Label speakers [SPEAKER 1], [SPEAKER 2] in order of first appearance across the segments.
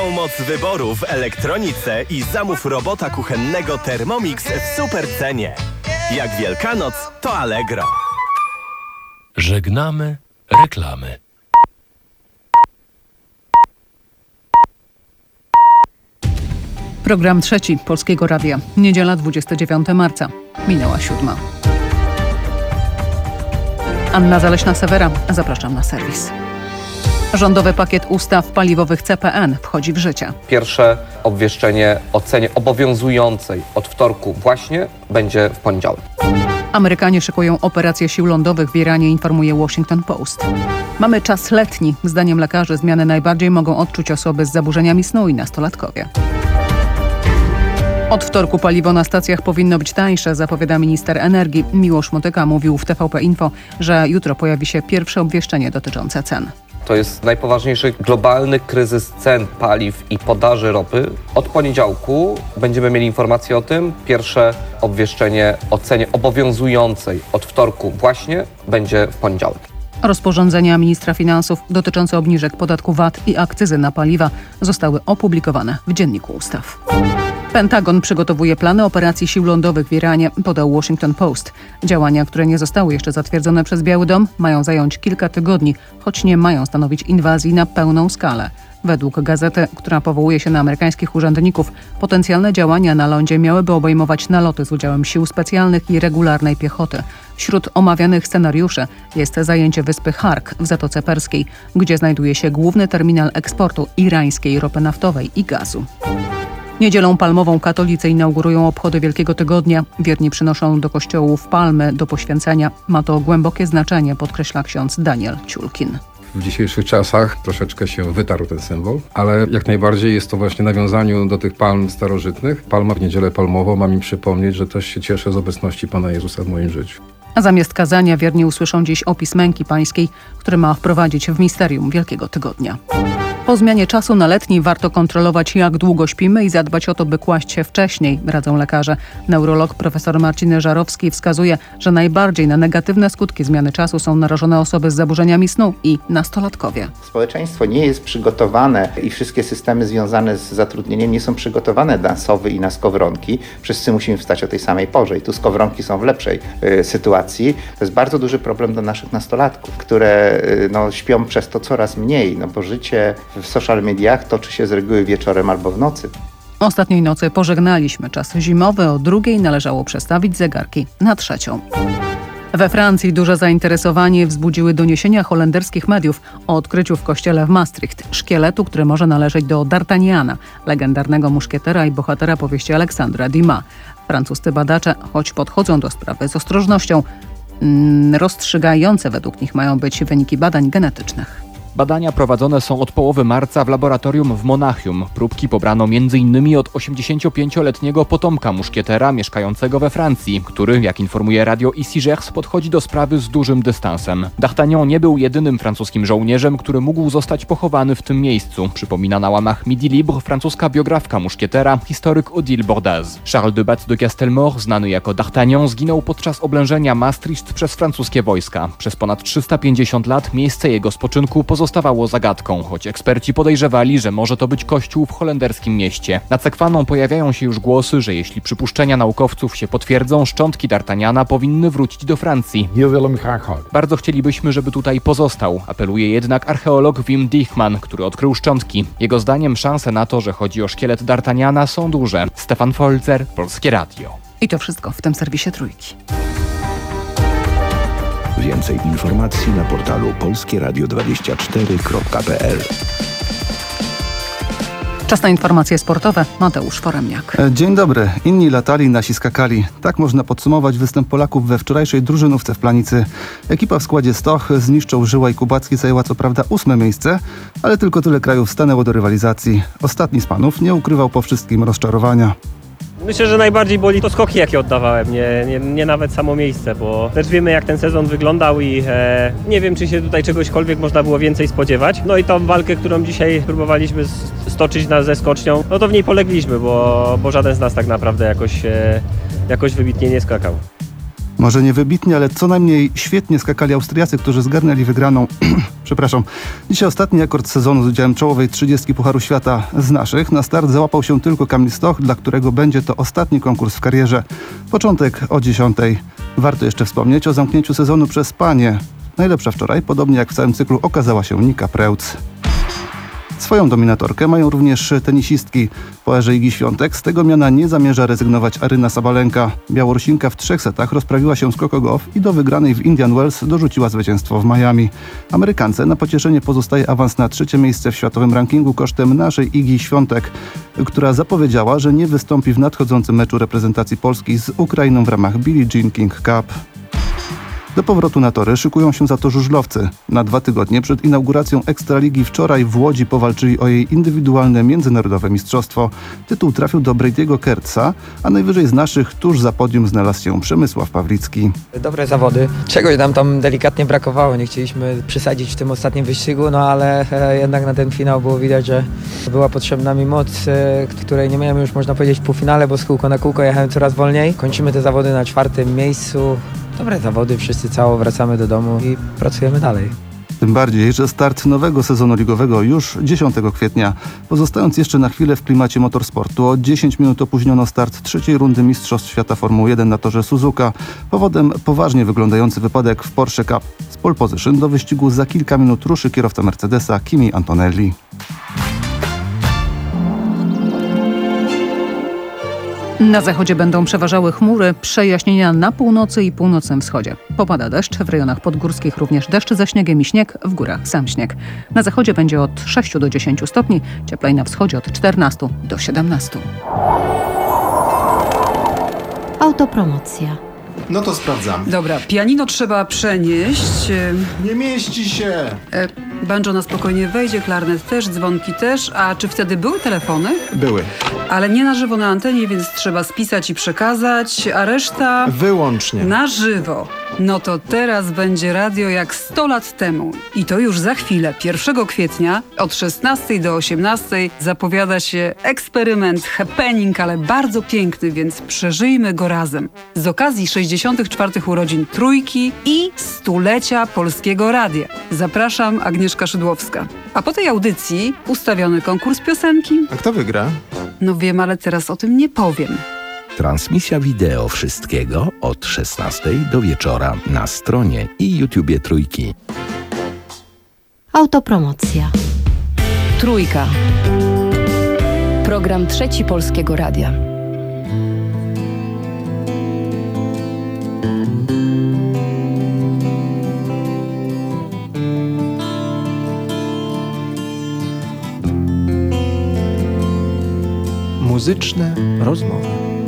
[SPEAKER 1] Moc wyboru w elektronice i zamów robota kuchennego Thermomix w super cenie. Jak Wielkanoc, to Allegro.
[SPEAKER 2] Żegnamy reklamy.
[SPEAKER 3] Program trzeci Polskiego Radia. Niedziela 29 marca. Minęła 7. Anna Zaleśna-Sewera. Zapraszam na serwis. Rządowy pakiet ustaw paliwowych CPN wchodzi w życie.
[SPEAKER 4] Pierwsze obwieszczenie o cenie obowiązującej od wtorku właśnie będzie w poniedziałek.
[SPEAKER 3] Amerykanie szykują operację sił lądowych w Iranie, informuje Washington Post. Mamy czas letni. Zdaniem lekarzy zmiany najbardziej mogą odczuć osoby z zaburzeniami snu i nastolatkowie. Od wtorku paliwo na stacjach powinno być tańsze, zapowiada minister energii. Miłosz Motyka mówił w TVP Info, że jutro pojawi się pierwsze obwieszczenie dotyczące cen.
[SPEAKER 4] To jest najpoważniejszy globalny kryzys cen paliw i podaży ropy. Od poniedziałku będziemy mieli informacje o tym. Pierwsze obwieszczenie o cenie obowiązującej od wtorku właśnie będzie w poniedziałek.
[SPEAKER 3] Rozporządzenia ministra finansów dotyczące obniżek podatku VAT i akcyzy na paliwa zostały opublikowane w Dzienniku Ustaw. Pentagon przygotowuje plany operacji sił lądowych w Iranie, podał Washington Post. Działania, które nie zostały jeszcze zatwierdzone przez Biały Dom, mają zająć kilka tygodni, choć nie mają stanowić inwazji na pełną skalę. Według gazety, która powołuje się na amerykańskich urzędników, potencjalne działania na lądzie miałyby obejmować naloty z udziałem sił specjalnych i regularnej piechoty. Wśród omawianych scenariuszy jest zajęcie wyspy Hark w Zatoce Perskiej, gdzie znajduje się główny terminal eksportu irańskiej ropy naftowej i gazu. Niedzielą palmową katolicy inaugurują obchody Wielkiego Tygodnia. Wierni przynoszą do kościołów palmy do poświęcenia. Ma to głębokie znaczenie, podkreśla ksiądz Daniel Ciulkin.
[SPEAKER 5] W dzisiejszych czasach troszeczkę się wytarł ten symbol, ale jak najbardziej jest to właśnie nawiązaniu do tych palm starożytnych. Palma w Niedzielę Palmową ma mi przypomnieć, że też się cieszę z obecności Pana Jezusa w moim życiu.
[SPEAKER 3] A zamiast kazania wierni usłyszą dziś opis męki pańskiej, który ma wprowadzić w misterium Wielkiego Tygodnia. Po zmianie czasu na letni warto kontrolować, jak długo śpimy i zadbać o to, by kłaść się wcześniej, radzą lekarze. Neurolog profesor Marcin Żarowski wskazuje, że najbardziej na negatywne skutki zmiany czasu są narażone osoby z zaburzeniami snu i nastolatkowie.
[SPEAKER 6] Społeczeństwo nie jest przygotowane i wszystkie systemy związane z zatrudnieniem nie są przygotowane na sowy i na skowronki. Wszyscy musimy wstać o tej samej porze i tu skowronki są w lepszej sytuacji. To jest bardzo duży problem dla naszych nastolatków, które śpią przez to coraz mniej, bo życie w social mediach toczy się z reguły wieczorem albo w nocy.
[SPEAKER 3] Ostatniej nocy pożegnaliśmy czas zimowy, o 2:00 należało przestawić zegarki na 3:00. We Francji duże zainteresowanie wzbudziły doniesienia holenderskich mediów o odkryciu w kościele w Maastricht szkieletu, który może należeć do D'Artagnana, legendarnego muszkietera i bohatera powieści Aleksandra Dumas. Francuscy badacze, choć podchodzą do sprawy z ostrożnością, rozstrzygające według nich mają być wyniki badań genetycznych.
[SPEAKER 7] Badania prowadzone są od połowy marca w laboratorium w Monachium. Próbki pobrano m.in. od 85-letniego potomka muszkietera mieszkającego we Francji, który, jak informuje radio Ici-Gers, podchodzi do sprawy z dużym dystansem. D'Artagnan nie był jedynym francuskim żołnierzem, który mógł zostać pochowany w tym miejscu, przypomina na łamach Midi Libre francuska biografka muszkietera, historyk Odile Bordaz. Charles de Batz de Castelmore, znany jako D'Artagnan, zginął podczas oblężenia Maastricht przez francuskie wojska. Przez ponad 350 lat miejsce jego spoczynku pozostawało zagadką, choć eksperci podejrzewali, że może to być kościół w holenderskim mieście. Nad Sekwaną pojawiają się już głosy, że jeśli przypuszczenia naukowców się potwierdzą, szczątki D'Artagnana powinny wrócić do Francji. Bardzo chcielibyśmy, żeby tutaj pozostał, apeluje jednak archeolog Wim Dijkman, który odkrył szczątki. Jego zdaniem szanse na to, że chodzi o szkielet D'Artagnana, są duże. Stefan Folzer, Polskie Radio.
[SPEAKER 3] I to wszystko w tym serwisie Trójki.
[SPEAKER 8] Więcej informacji na portalu polskieradio24.pl.
[SPEAKER 3] Czas na informacje sportowe. Mateusz Foremniak.
[SPEAKER 9] Dzień dobry. Inni latali, nasi skakali. Tak można podsumować występ Polaków we wczorajszej drużynówce w Planicy. Ekipa w składzie Stoch z Niszczą, Żyła i Kubacki zajęła co prawda 8. miejsce, ale tylko tyle krajów stanęło do rywalizacji. Ostatni z panów nie ukrywał po wszystkim rozczarowania.
[SPEAKER 10] Myślę, że najbardziej boli to skoki, jakie oddawałem, nie nawet samo miejsce, bo też wiemy, jak ten sezon wyglądał i nie wiem, czy się tutaj czegośkolwiek można było więcej spodziewać. No i tą walkę, którą dzisiaj próbowaliśmy stoczyć ze skocznią, no to w niej polegliśmy, bo żaden z nas tak naprawdę jakoś wybitnie nie skakał.
[SPEAKER 9] Może nie wybitnie, ale co najmniej świetnie skakali Austriacy, którzy zgarnęli wygraną. Przepraszam. Dzisiaj ostatni akord sezonu z udziałem czołowej 30 Pucharu Świata z naszych. Na start załapał się tylko Kamil Stoch, dla którego będzie to ostatni konkurs w karierze. Początek o 10:00. Warto jeszcze wspomnieć o zamknięciu sezonu przez panie. Najlepsza wczoraj, podobnie jak w całym cyklu, okazała się Nika Preutz. Swoją dominatorkę mają również tenisistki. Po erze Igi Świątek z tego miana nie zamierza rezygnować Aryna Sabalenka. Białorusinka w 3 setach rozprawiła się z Coco Gauff i do wygranej w Indian Wells dorzuciła zwycięstwo w Miami. Amerykance na pocieszenie pozostaje awans na 3. miejsce w światowym rankingu kosztem naszej Igi Świątek, która zapowiedziała, że nie wystąpi w nadchodzącym meczu reprezentacji Polski z Ukrainą w ramach Billie Jean King Cup. Do powrotu na tory szykują się za to żużlowcy. Na 2 tygodnie przed inauguracją Ekstraligi wczoraj w Łodzi powalczyli o jej indywidualne międzynarodowe mistrzostwo. Tytuł trafił do Brady'ego Kertza, a najwyżej z naszych tuż za podium znalazł się Przemysław Pawlicki.
[SPEAKER 2] Dobre zawody. Czegoś nam tam delikatnie brakowało. Nie chcieliśmy przesadzić w tym ostatnim wyścigu, no ale jednak na ten finał było widać, że była potrzebna mi moc, której nie miałem już, można powiedzieć, w półfinale, bo z kółko na kółko jechałem coraz wolniej. Kończymy te zawody na 4. miejscu. Dobre zawody, wszyscy cało wracamy do domu i pracujemy dalej.
[SPEAKER 9] Tym bardziej, że start nowego sezonu ligowego już 10 kwietnia. Pozostając jeszcze na chwilę w klimacie motorsportu, o 10 minut opóźniono start 3. rundy Mistrzostw Świata Formuły 1 na torze Suzuka. Powodem poważnie wyglądający wypadek w Porsche Cup. Z pole position do wyścigu za kilka minut ruszy kierowca Mercedesa Kimi Antonelli.
[SPEAKER 3] Na zachodzie będą przeważały chmury, przejaśnienia na północy i północnym wschodzie. Popada deszcz, w rejonach podgórskich również deszcz ze śniegiem i śnieg, w górach sam śnieg. Na zachodzie będzie od 6 do 10 stopni, cieplej na wschodzie od 14 do 17.
[SPEAKER 11] Autopromocja.
[SPEAKER 12] No to sprawdzamy.
[SPEAKER 13] Dobra, pianino trzeba przenieść.
[SPEAKER 12] Nie mieści się.
[SPEAKER 13] Banjo na spokojnie wejdzie, klarnet też, dzwonki też. A czy wtedy były telefony?
[SPEAKER 12] Były.
[SPEAKER 13] Ale nie na żywo na antenie, więc trzeba spisać i przekazać, a reszta...
[SPEAKER 12] Wyłącznie.
[SPEAKER 13] Na żywo. No to teraz będzie radio jak 100 lat temu. I to już za chwilę, 1 kwietnia od 16 do 18 zapowiada się eksperyment, happening, ale bardzo piękny, więc przeżyjmy go razem. Z okazji 64. urodzin Trójki i 100-lecia Polskiego Radia. Zapraszam, Agnieszka Szydłowska. A po tej audycji ustawiony konkurs piosenki.
[SPEAKER 12] A kto wygra?
[SPEAKER 13] No wiem, ale teraz o tym nie powiem.
[SPEAKER 8] Transmisja wideo wszystkiego od 16 do wieczora na stronie i YouTubie Trójki.
[SPEAKER 11] Autopromocja.
[SPEAKER 14] Trójka. Program 3 Polskiego Radia.
[SPEAKER 15] Muzyczne rozmowy.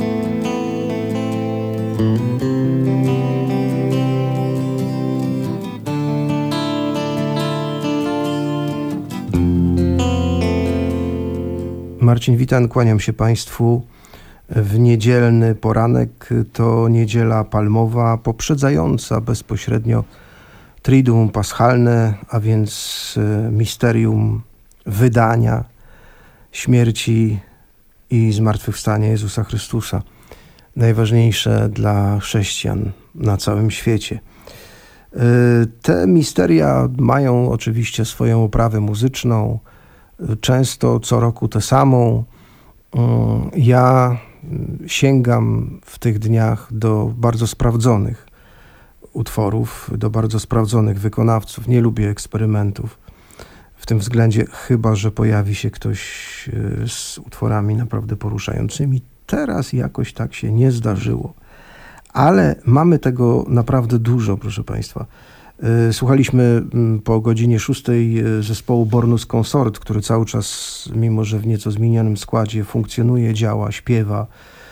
[SPEAKER 16] Marcin Witan, kłaniam się Państwu w niedzielny poranek. To niedziela palmowa, poprzedzająca bezpośrednio Triduum Paschalne, a więc misterium wydania, śmierci i zmartwychwstania Jezusa Chrystusa. Najważniejsze dla chrześcijan na całym świecie. Te misteria mają oczywiście swoją oprawę muzyczną, często co roku tę samą. Ja sięgam w tych dniach do bardzo sprawdzonych utworów, do bardzo sprawdzonych wykonawców. Nie lubię eksperymentów w tym względzie, chyba że pojawi się ktoś z utworami naprawdę poruszającymi. Teraz jakoś tak się nie zdarzyło. Ale mamy tego naprawdę dużo, proszę Państwa. Słuchaliśmy po godzinie 6 zespołu Bornus Consort, który cały czas, mimo że w nieco zmienionym składzie, funkcjonuje, działa, śpiewa.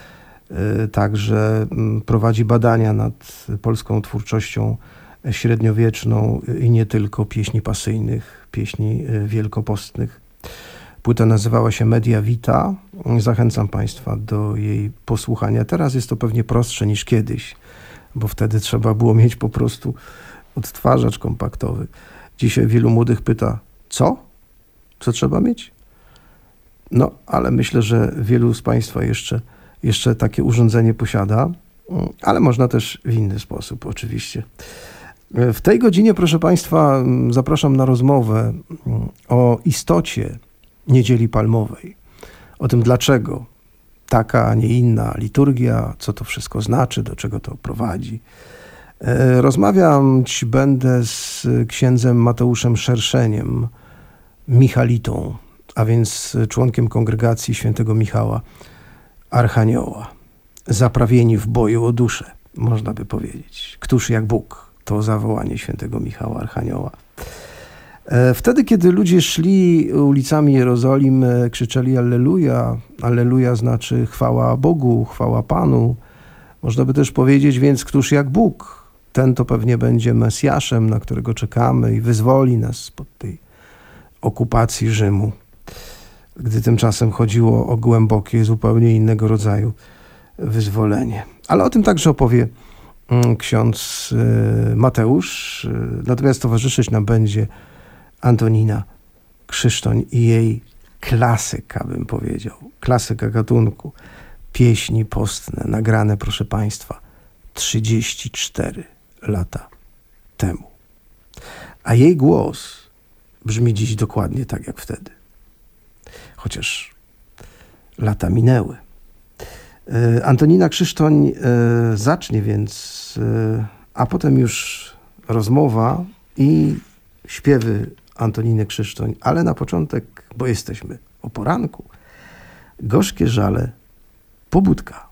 [SPEAKER 16] Także prowadzi badania nad polską twórczością średniowieczną i nie tylko pieśni pasyjnych, pieśni wielkopostnych. Płyta nazywała się Media Vita. Zachęcam Państwa do jej posłuchania. Teraz jest to pewnie prostsze niż kiedyś, bo wtedy trzeba było mieć po prostu odtwarzacz kompaktowy. Dzisiaj wielu młodych pyta, co? Co trzeba mieć? No, ale myślę, że wielu z Państwa jeszcze takie urządzenie posiada. ale można też w inny sposób oczywiście. W tej godzinie, proszę Państwa, zapraszam na rozmowę o istocie Niedzieli Palmowej. O tym, dlaczego taka, a nie inna liturgia, co to wszystko znaczy, do czego to prowadzi. Rozmawiać będę z księdzem Mateuszem Szerszeniem, Michalitą, a więc członkiem kongregacji świętego Michała Archanioła. Zaprawieni w boju o duszę, można by powiedzieć. Któż jak Bóg, to zawołanie świętego Michała Archanioła. Wtedy, kiedy ludzie szli ulicami Jerozolimy, krzyczeli Alleluja. Alleluja znaczy chwała Bogu, chwała Panu. Można by też powiedzieć, więc któż jak Bóg, ten to pewnie będzie Mesjaszem, na którego czekamy i wyzwoli nas spod tej okupacji Rzymu. Gdy tymczasem chodziło o głębokie, zupełnie innego rodzaju wyzwolenie. Ale o tym także opowie ksiądz Mateusz. Natomiast towarzyszyć nam będzie Antonina Krzysztoń i jej klasyka, bym powiedział. Klasyka gatunku. Pieśni postne, nagrane, proszę Państwa, 34 lata temu. A jej głos brzmi dziś dokładnie tak jak wtedy. Chociaż lata minęły. Antonina Krzysztoń zacznie więc, a potem już rozmowa i śpiewy Antoniny Krzysztoń, ale na początek, bo jesteśmy o poranku, gorzkie żale, pobudka.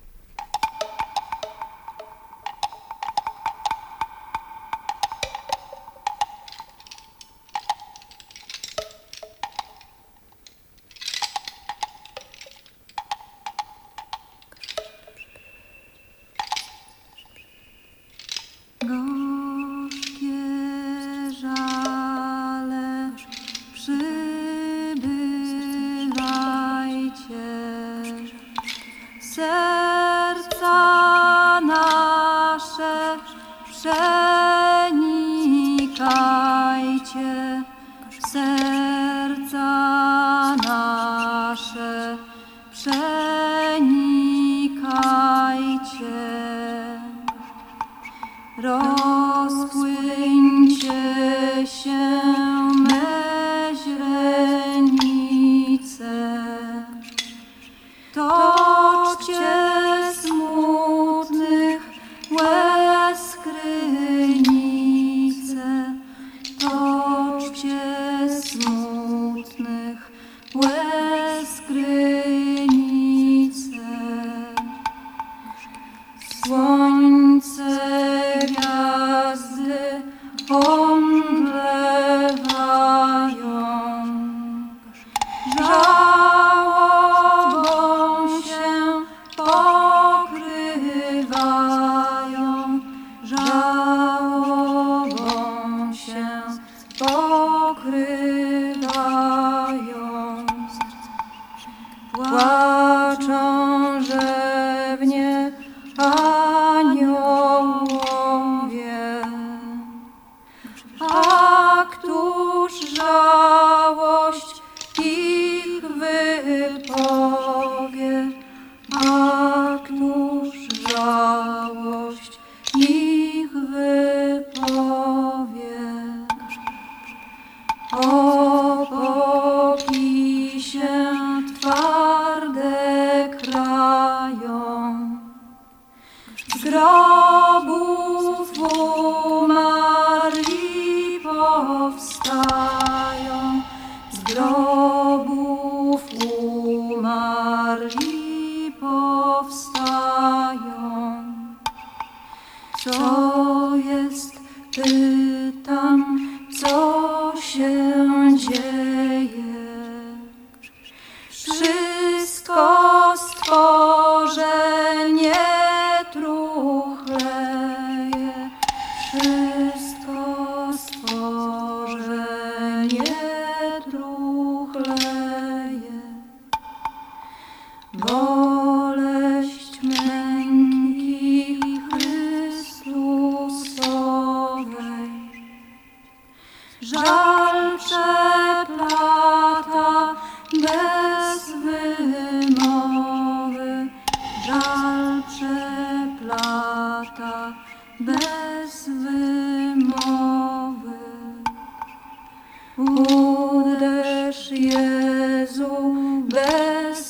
[SPEAKER 17] Żal przeplata.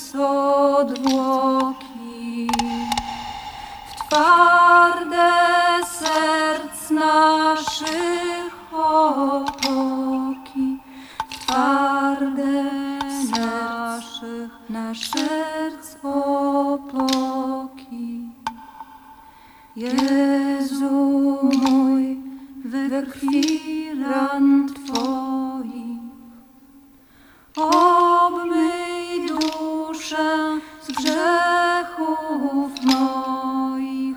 [SPEAKER 17] odwłoki, w twarde serc naszych opoki, w twarde serc opoki. Jezu mój, we krwi ran Twoich, obmyj duszę z grzechów moich,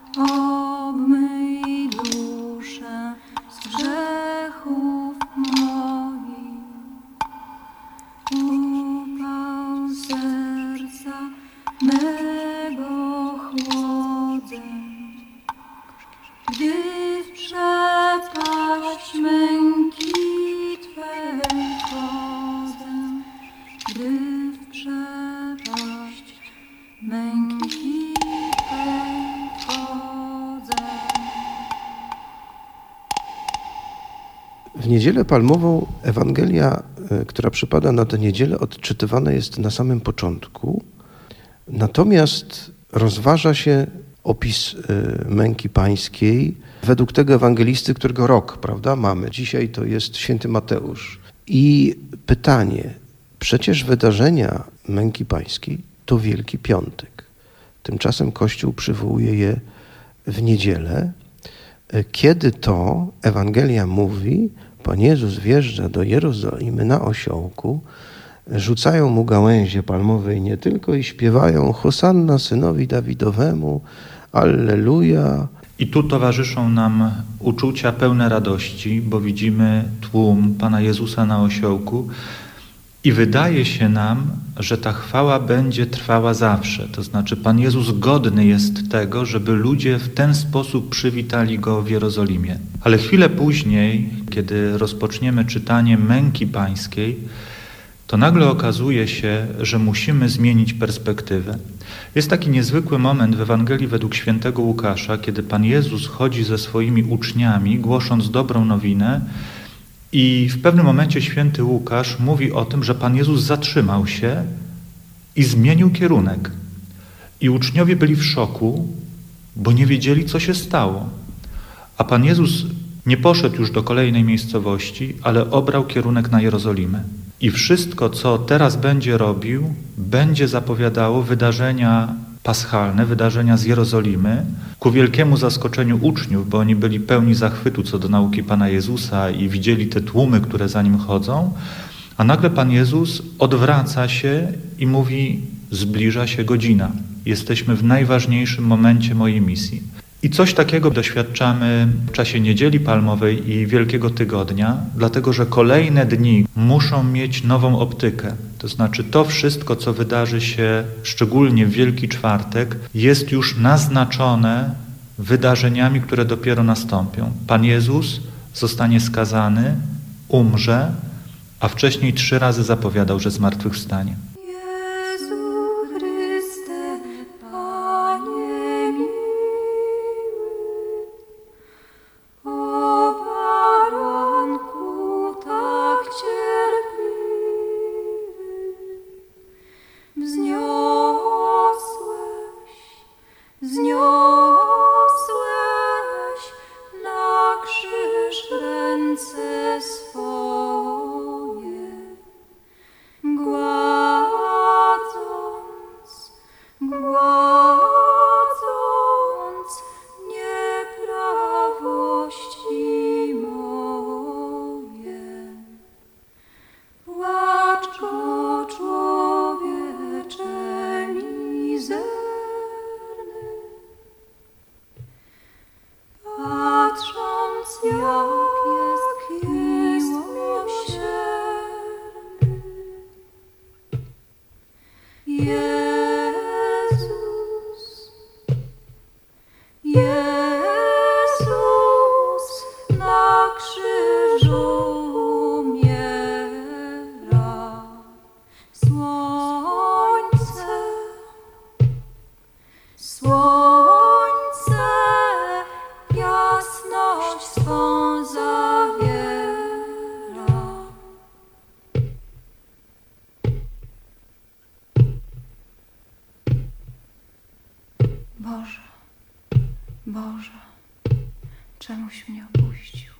[SPEAKER 17] obmyj duszę z grzechów moich. Upał serca mego chłodzę, gdy w przepaść męki Twej wchodzę, gdy w przepaść męki Twej wchodzę.
[SPEAKER 16] W Niedzielę Palmową Ewangelia, która przypada na tę niedzielę, odczytywana jest na samym początku, natomiast rozważa się opis męki pańskiej według tego ewangelisty, którego rok, prawda, mamy. Dzisiaj to jest święty Mateusz. I pytanie, przecież wydarzenia męki pańskiej to Wielki Piątek. Tymczasem Kościół przywołuje je w niedzielę, kiedy to Ewangelia mówi, Pan Jezus wjeżdża do Jerozolimy na osiołku, rzucają mu gałęzie palmowej nie tylko i śpiewają Hosanna synowi Dawidowemu, Alleluja.
[SPEAKER 18] I tu towarzyszą nam uczucia pełne radości, bo widzimy tłum Pana Jezusa na osiołku i wydaje się nam, że ta chwała będzie trwała zawsze. To znaczy Pan Jezus godny jest tego, żeby ludzie w ten sposób przywitali Go w Jerozolimie. Ale chwilę później, kiedy rozpoczniemy czytanie męki pańskiej, to nagle okazuje się, że musimy zmienić perspektywę. Jest taki niezwykły moment w Ewangelii według świętego Łukasza, kiedy Pan Jezus chodzi ze swoimi uczniami, głosząc dobrą nowinę i w pewnym momencie święty Łukasz mówi o tym, że Pan Jezus zatrzymał się i zmienił kierunek. I uczniowie byli w szoku, bo nie wiedzieli, co się stało. A Pan Jezus nie poszedł już do kolejnej miejscowości, ale obrał kierunek na Jerozolimę. I wszystko, co teraz będzie robił, będzie zapowiadało wydarzenia paschalne, wydarzenia z Jerozolimy, ku wielkiemu zaskoczeniu uczniów, bo oni byli pełni zachwytu co do nauki Pana Jezusa i widzieli te tłumy, które za Nim chodzą, a nagle Pan Jezus odwraca się i mówi, zbliża się godzina. Jesteśmy w najważniejszym momencie mojej misji. I coś takiego doświadczamy w czasie Niedzieli Palmowej i Wielkiego Tygodnia, dlatego że kolejne dni muszą mieć nową optykę. To znaczy to wszystko, co wydarzy się szczególnie w Wielki Czwartek, jest już naznaczone wydarzeniami, które dopiero nastąpią. Pan Jezus zostanie skazany, umrze, a wcześniej 3 razy zapowiadał, że zmartwychwstanie.
[SPEAKER 17] Boże, Boże, czemuś mnie opuścił?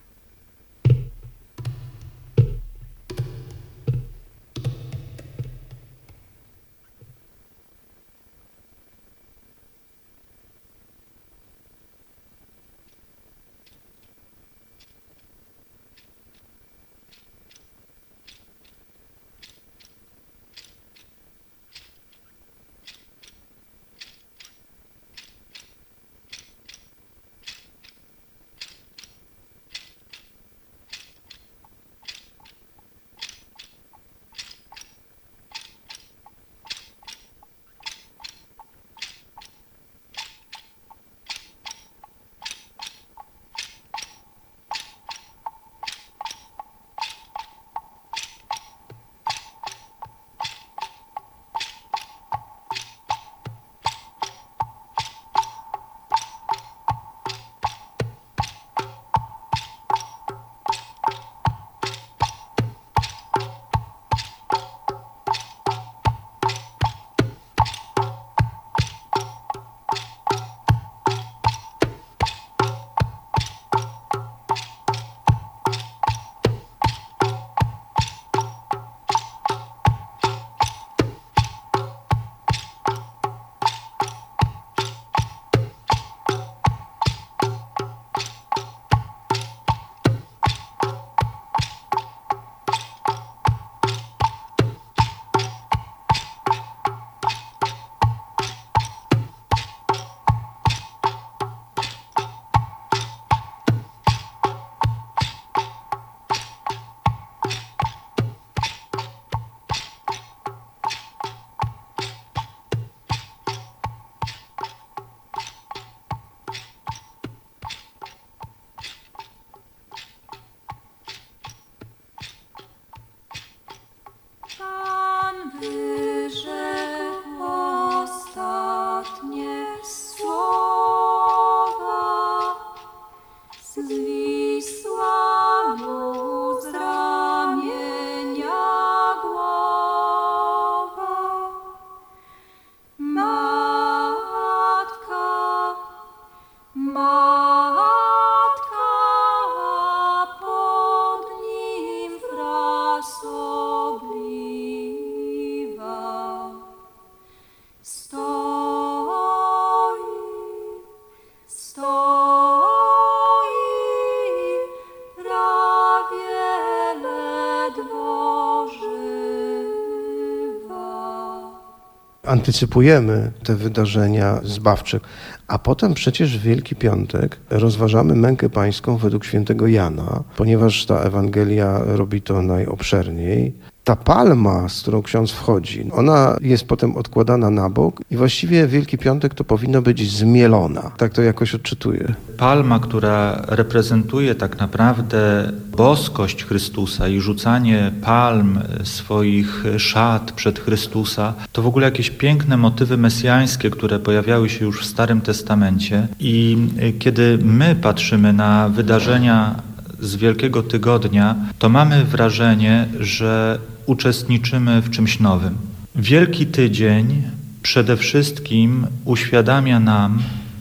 [SPEAKER 16] Antycypujemy te wydarzenia zbawcze, a potem przecież w Wielki Piątek rozważamy mękę pańską według świętego Jana, ponieważ ta Ewangelia robi to najobszerniej. Ta palma, z którą ksiądz wchodzi, ona jest potem odkładana na bok i właściwie Wielki Piątek to powinno być zmielona. Tak to jakoś odczytuję.
[SPEAKER 18] Palma, która reprezentuje tak naprawdę boskość Chrystusa i rzucanie palm swoich szat przed Chrystusa, to w ogóle jakieś piękne motywy mesjańskie, które pojawiały się już w Starym Testamencie. I kiedy my patrzymy na wydarzenia z Wielkiego Tygodnia, to mamy wrażenie, że uczestniczymy w czymś nowym. Wielki Tydzień przede wszystkim uświadamia nam,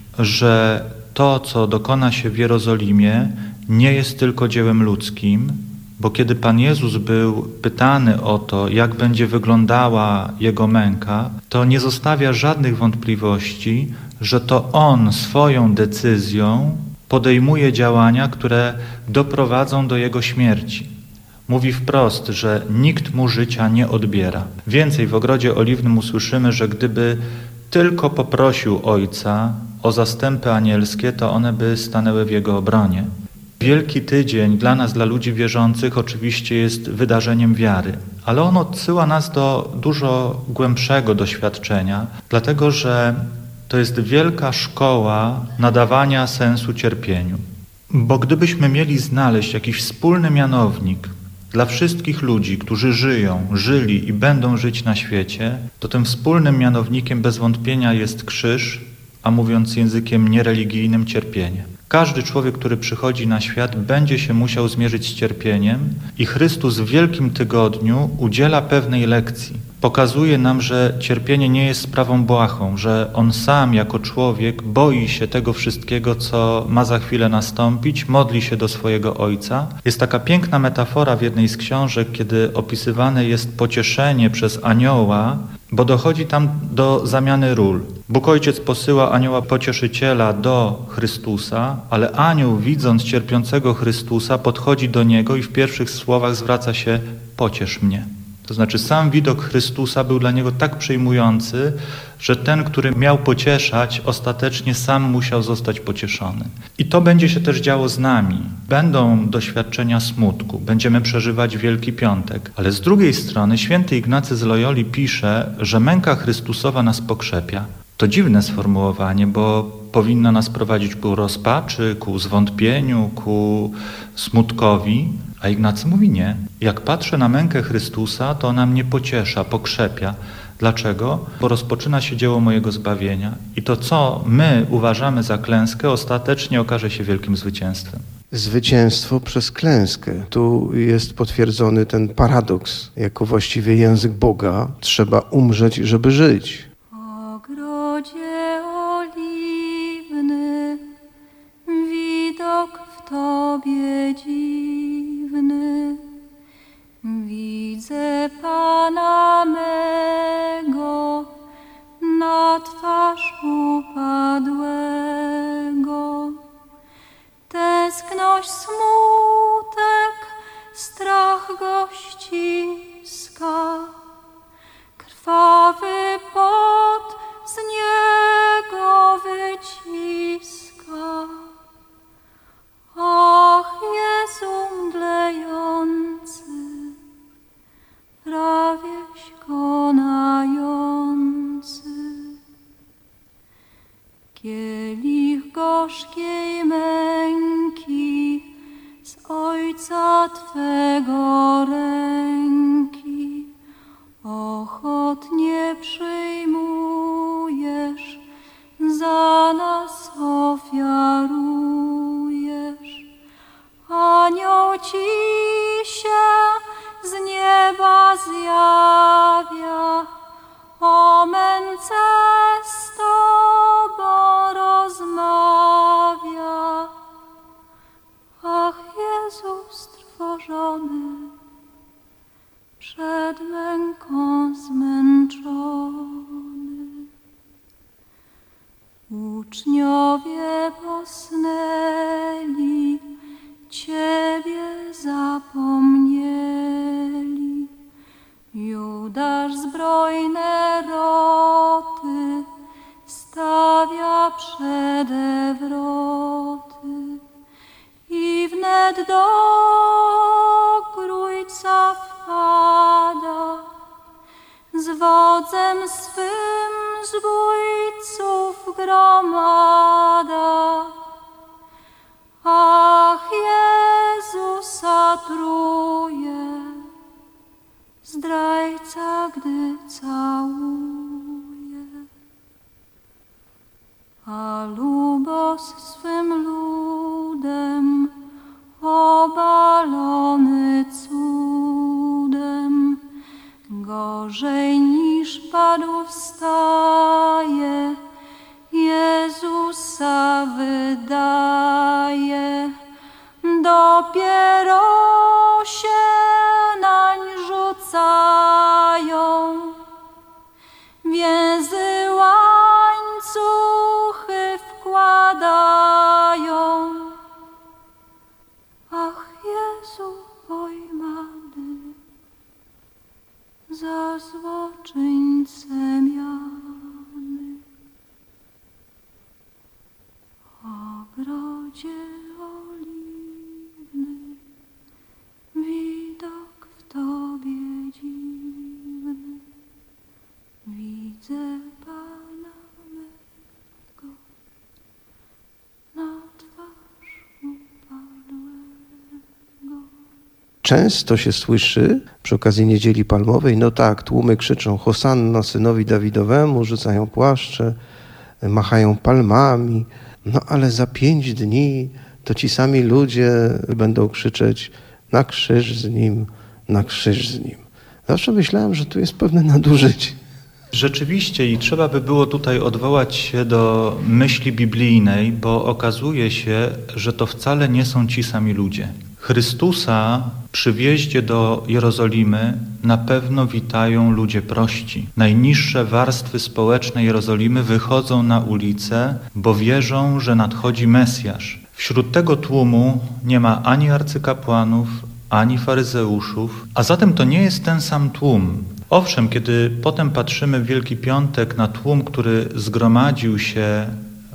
[SPEAKER 18] że to, co dokona się w Jerozolimie, nie jest tylko dziełem ludzkim, bo kiedy Pan Jezus był pytany o to, jak będzie wyglądała Jego męka, to nie zostawia żadnych wątpliwości, że to On swoją decyzją podejmuje działania, które doprowadzą do Jego śmierci. Mówi wprost, że nikt mu życia nie odbiera. Więcej, w Ogrodzie Oliwnym usłyszymy, że gdyby tylko poprosił Ojca o zastępy anielskie, to one by stanęły w Jego obronie. Wielki Tydzień dla nas, dla ludzi wierzących, oczywiście jest wydarzeniem wiary, ale on odsyła nas do dużo głębszego doświadczenia, dlatego że to jest wielka szkoła nadawania sensu cierpieniu. Bo gdybyśmy mieli znaleźć jakiś wspólny mianownik dla wszystkich ludzi, którzy żyli i będą żyć na świecie, to tym wspólnym mianownikiem bez wątpienia jest krzyż, a mówiąc językiem niereligijnym, cierpienie. Każdy człowiek, który przychodzi na świat, będzie się musiał zmierzyć z cierpieniem i Chrystus w Wielkim Tygodniu udziela pewnej lekcji. Pokazuje nam, że cierpienie nie jest sprawą błahą, że on sam jako człowiek boi się tego wszystkiego, co ma za chwilę nastąpić, modli się do swojego Ojca. Jest taka piękna metafora w jednej z książek, kiedy opisywane jest pocieszenie przez anioła, bo dochodzi tam do zamiany ról. Bóg Ojciec posyła anioła pocieszyciela do Chrystusa, ale anioł, widząc cierpiącego Chrystusa, podchodzi do niego i w pierwszych słowach zwraca się: pociesz mnie. To znaczy sam widok Chrystusa był dla niego tak przejmujący, że ten, który miał pocieszać, ostatecznie sam musiał zostać pocieszony. I to będzie się też działo z nami. Będą doświadczenia smutku, będziemy przeżywać Wielki Piątek. Ale z drugiej strony święty Ignacy z Loyoli pisze, że męka Chrystusowa nas pokrzepia. To dziwne sformułowanie, bo powinna nas prowadzić ku rozpaczy, ku zwątpieniu, ku smutkowi, a Ignacy mówi nie. Jak patrzę na mękę Chrystusa, to ona mnie pociesza, pokrzepia. Dlaczego? Bo rozpoczyna się dzieło mojego zbawienia i to, co my uważamy za klęskę, ostatecznie okaże się wielkim zwycięstwem.
[SPEAKER 16] Zwycięstwo przez klęskę. Tu jest potwierdzony ten paradoks, jako właściwie język Boga. Trzeba umrzeć, żeby żyć.
[SPEAKER 17] Ogrodzie oliwny, widok w Tobie dziwny. Widzę Pana mego, na twarz upadłego. Tęskność, smutek, strach go ściska. Krwawy pot z niego wyciska. Ach, Jezu mdlejący, prawieś konający. Kielich gorzkiej męki z Ojca Twego ręki ochotnie przyjmujesz, za nas ofiarujesz. Anioł Ci się z nieba zjawia, o męce z Tobą rozmawia. Ach, Jezus trwożony, przed męką zmęczony. Uczniowie posnęli, Ciebie zapomnieli. Judasz zbrojne roty stawia przede wroty i wnet do Krójca wpada, z wodzem swym zbójców gromada. Ach, Jezusa truje, zdrajca, gdy całuje. A lubos swym ludem, obalony cudem, gorzej niż padł wstaje, Jezusa wydaje. Dopiero się nań rzucają, więzy łańcuchy wkładają. Ach, Jezu pojmany, za złoczyńcę miany. Ogrodzie oliwny, widok w Tobie dziwny. Widzę Pana mego, na twarz upadłego.
[SPEAKER 16] Często się słyszy przy okazji Niedzieli Palmowej, no tak, tłumy krzyczą Hosanna synowi Dawidowemu, rzucają płaszcze, machają palmami, no ale za 5 dni to ci sami ludzie będą krzyczeć na krzyż z Nim, na krzyż z Nim.
[SPEAKER 15] Zawsze myślałem, że tu jest pewne nadużycie.
[SPEAKER 18] Rzeczywiście i trzeba by było tutaj odwołać się do myśli biblijnej, bo okazuje się, że to wcale nie są ci sami ludzie. Chrystusa przy wjeździe do Jerozolimy na pewno witają ludzie prości. Najniższe warstwy społeczne Jerozolimy wychodzą na ulicę, bo wierzą, że nadchodzi Mesjasz. Wśród tego tłumu nie ma ani arcykapłanów, ani faryzeuszów, a zatem to nie jest ten sam tłum. Owszem, kiedy potem patrzymy w Wielki Piątek na tłum, który zgromadził się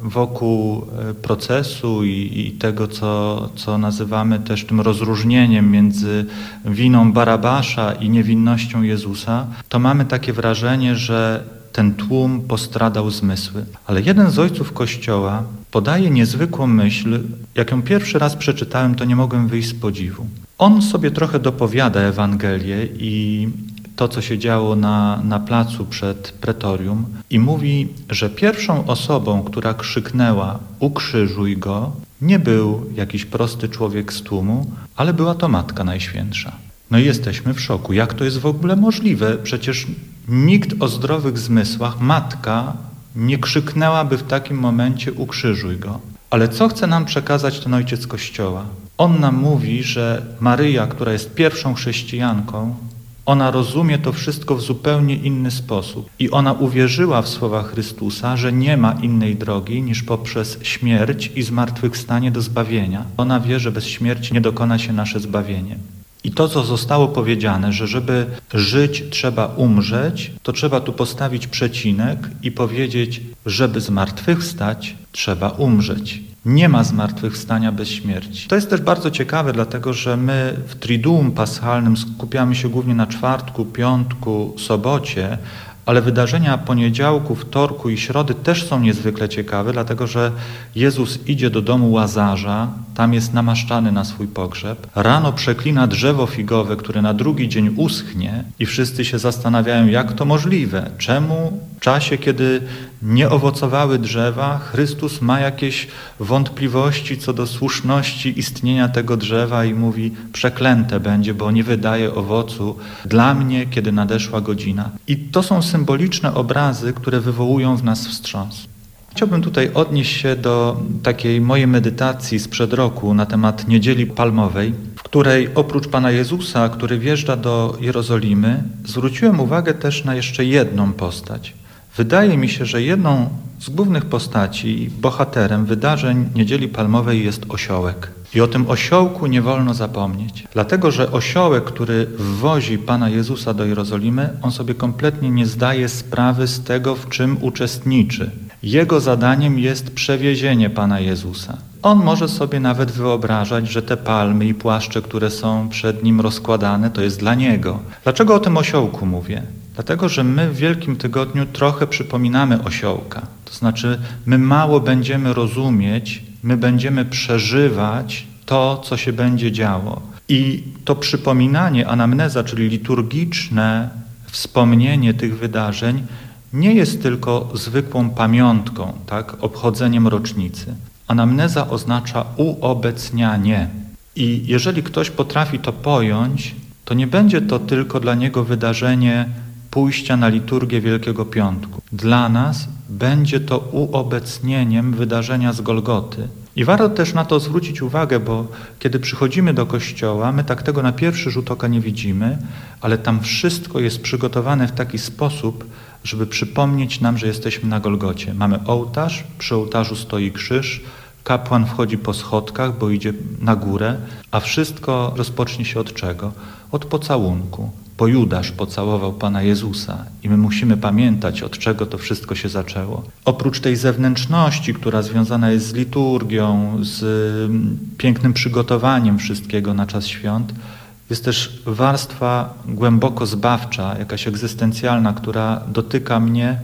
[SPEAKER 18] wokół procesu i tego, co nazywamy też tym rozróżnieniem między winą Barabasza i niewinnością Jezusa, to mamy takie wrażenie, że ten tłum postradał zmysły. Ale jeden z ojców Kościoła podaje niezwykłą myśl, jak ją pierwszy raz przeczytałem, to nie mogłem wyjść z podziwu. On sobie trochę dopowiada Ewangelię i to, co się działo na placu przed pretorium i mówi, że pierwszą osobą, która krzyknęła ukrzyżuj go, nie był jakiś prosty człowiek z tłumu, ale była to Matka Najświętsza. No i jesteśmy w szoku. Jak to jest w ogóle możliwe? Przecież nikt o zdrowych zmysłach, matka, nie krzyknęłaby w takim momencie ukrzyżuj go. Ale co chce nam przekazać ten ojciec Kościoła? On nam mówi, że Maryja, która jest pierwszą chrześcijanką, ona rozumie to wszystko w zupełnie inny sposób. I ona uwierzyła w słowa Chrystusa, że nie ma innej drogi niż poprzez śmierć i zmartwychwstanie do zbawienia. Ona wie, że bez śmierci nie dokona się nasze zbawienie. I to, co zostało powiedziane, że żeby żyć trzeba umrzeć, to trzeba tu postawić przecinek i powiedzieć, żeby zmartwychwstać trzeba umrzeć. Nie ma zmartwychwstania bez śmierci. To jest też bardzo ciekawe, dlatego że my w Triduum Paschalnym skupiamy się głównie na czwartku, piątku, sobocie, ale wydarzenia poniedziałku, wtorku i środy też są niezwykle ciekawe, dlatego że Jezus idzie do domu Łazarza, tam jest namaszczany na swój pogrzeb. Rano przeklina drzewo figowe, które na drugi dzień uschnie i wszyscy się zastanawiają, jak to możliwe. Czemu w czasie, kiedy nie owocowały drzewa, Chrystus ma jakieś wątpliwości co do słuszności istnienia tego drzewa i mówi, przeklęte będzie, bo nie wydaje owocu dla mnie, kiedy nadeszła godzina. I to są symboliczne obrazy, które wywołują w nas wstrząs. Chciałbym tutaj odnieść się do takiej mojej medytacji sprzed roku na temat Niedzieli Palmowej, w której oprócz Pana Jezusa, który wjeżdża do Jerozolimy, zwróciłem uwagę też na jeszcze jedną postać. Wydaje mi się, że jedną z głównych postaci, bohaterem wydarzeń Niedzieli Palmowej jest osiołek. I o tym osiołku nie wolno zapomnieć. Dlatego, że osiołek, który wwozi Pana Jezusa do Jerozolimy, on sobie kompletnie nie zdaje sprawy z tego, w czym uczestniczy. Jego zadaniem jest przewiezienie Pana Jezusa. On może sobie nawet wyobrażać, że te palmy i płaszcze, które są przed nim rozkładane, to jest dla Niego. Dlaczego o tym osiołku mówię? Dlatego, że my w Wielkim Tygodniu trochę przypominamy osiołka. To znaczy, my mało będziemy rozumieć, my będziemy przeżywać to, co się będzie działo. I to przypominanie, anamneza, czyli liturgiczne wspomnienie tych wydarzeń, nie jest tylko zwykłą pamiątką, tak, obchodzeniem rocznicy. Anamneza oznacza uobecnianie. I jeżeli ktoś potrafi to pojąć, to nie będzie to tylko dla niego wydarzenie pójścia na liturgię Wielkiego Piątku. Dla nas będzie to uobecnieniem wydarzenia z Golgoty. I warto też na to zwrócić uwagę, bo kiedy przychodzimy do kościoła, my tak tego na pierwszy rzut oka nie widzimy, ale tam wszystko jest przygotowane w taki sposób, żeby przypomnieć nam, że jesteśmy na Golgocie. Mamy ołtarz, przy ołtarzu stoi krzyż, kapłan wchodzi po schodkach, bo idzie na górę, a wszystko rozpocznie się od czego? Od pocałunku. Bo Judasz pocałował Pana Jezusa i my musimy pamiętać, od czego to wszystko się zaczęło. Oprócz tej zewnętrzności, która związana jest z liturgią, z pięknym przygotowaniem wszystkiego na czas świąt, jest też warstwa głęboko zbawcza, jakaś egzystencjalna, która dotyka mnie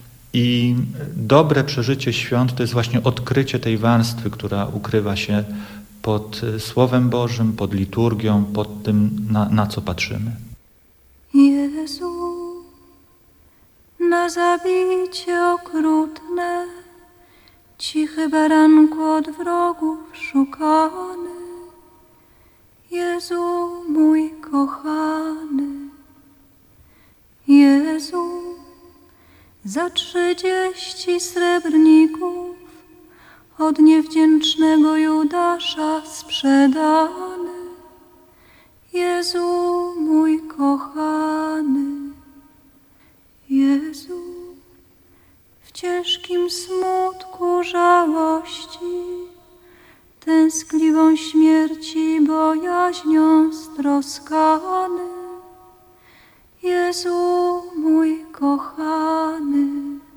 [SPEAKER 18] i dobre przeżycie świąt to jest właśnie odkrycie tej warstwy, która ukrywa się pod Słowem Bożym, pod liturgią, pod tym, na co patrzymy.
[SPEAKER 17] Jezu, na zabicie okrutne, cichy baranku od wrogów szukany, Jezu mój kochany, Jezu, za 30 srebrników od niewdzięcznego Judasza sprzedany. Jezu, mój kochany, Jezu, w ciężkim smutku żałości, tęskliwą śmierci bojaźnią stroskany. Jezu, mój kochany,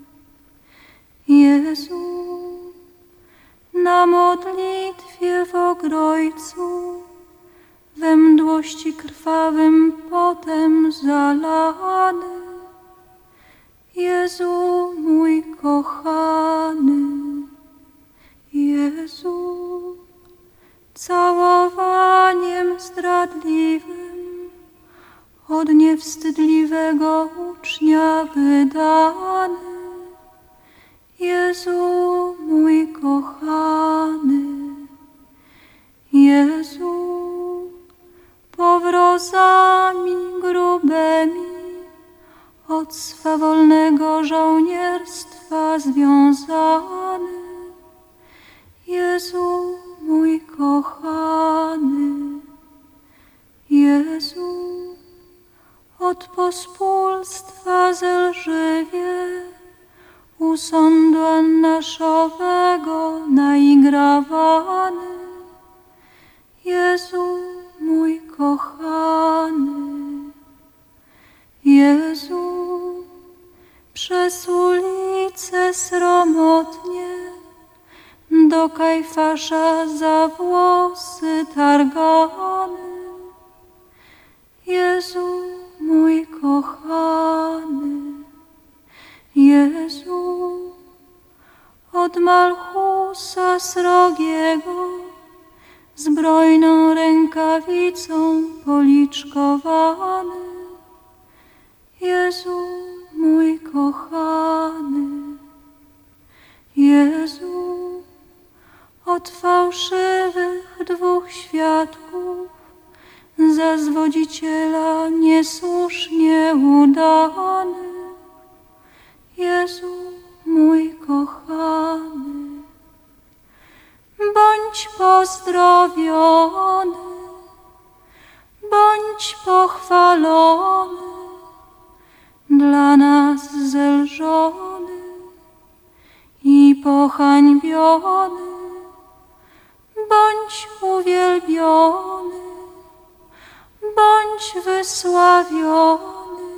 [SPEAKER 17] Jezu, na modlitwie w Ogrojcu, we mdłości krwawym potem zalany. Jezu, mój kochany, Jezu, całowaniem zdradliwym od niewstydliwego ucznia wydany. Jezu, mój kochany, Jezu, powrozami grubymi od swawolnego żołnierstwa związany. Jezu, mój kochany, Jezu, od pospólstwa zelżywie u sądu Annaszowego naigrawany. Jezu, mój kochany, Jezu, przez ulice sromotnie do Kajfasza za włosy targany. Jezu, mój kochany, Jezu, od Malchusa srogiego zbrojną rękawicą policzkowany. Jezu, mój kochany, Jezu, od fałszywych 2 świadków za zwodziciela niesłusznie udany. Jezu, mój kochany, bądź pozdrowiony, bądź pochwalony, dla nas zelżony i pohańbiony, bądź uwielbiony, bądź wysławiony,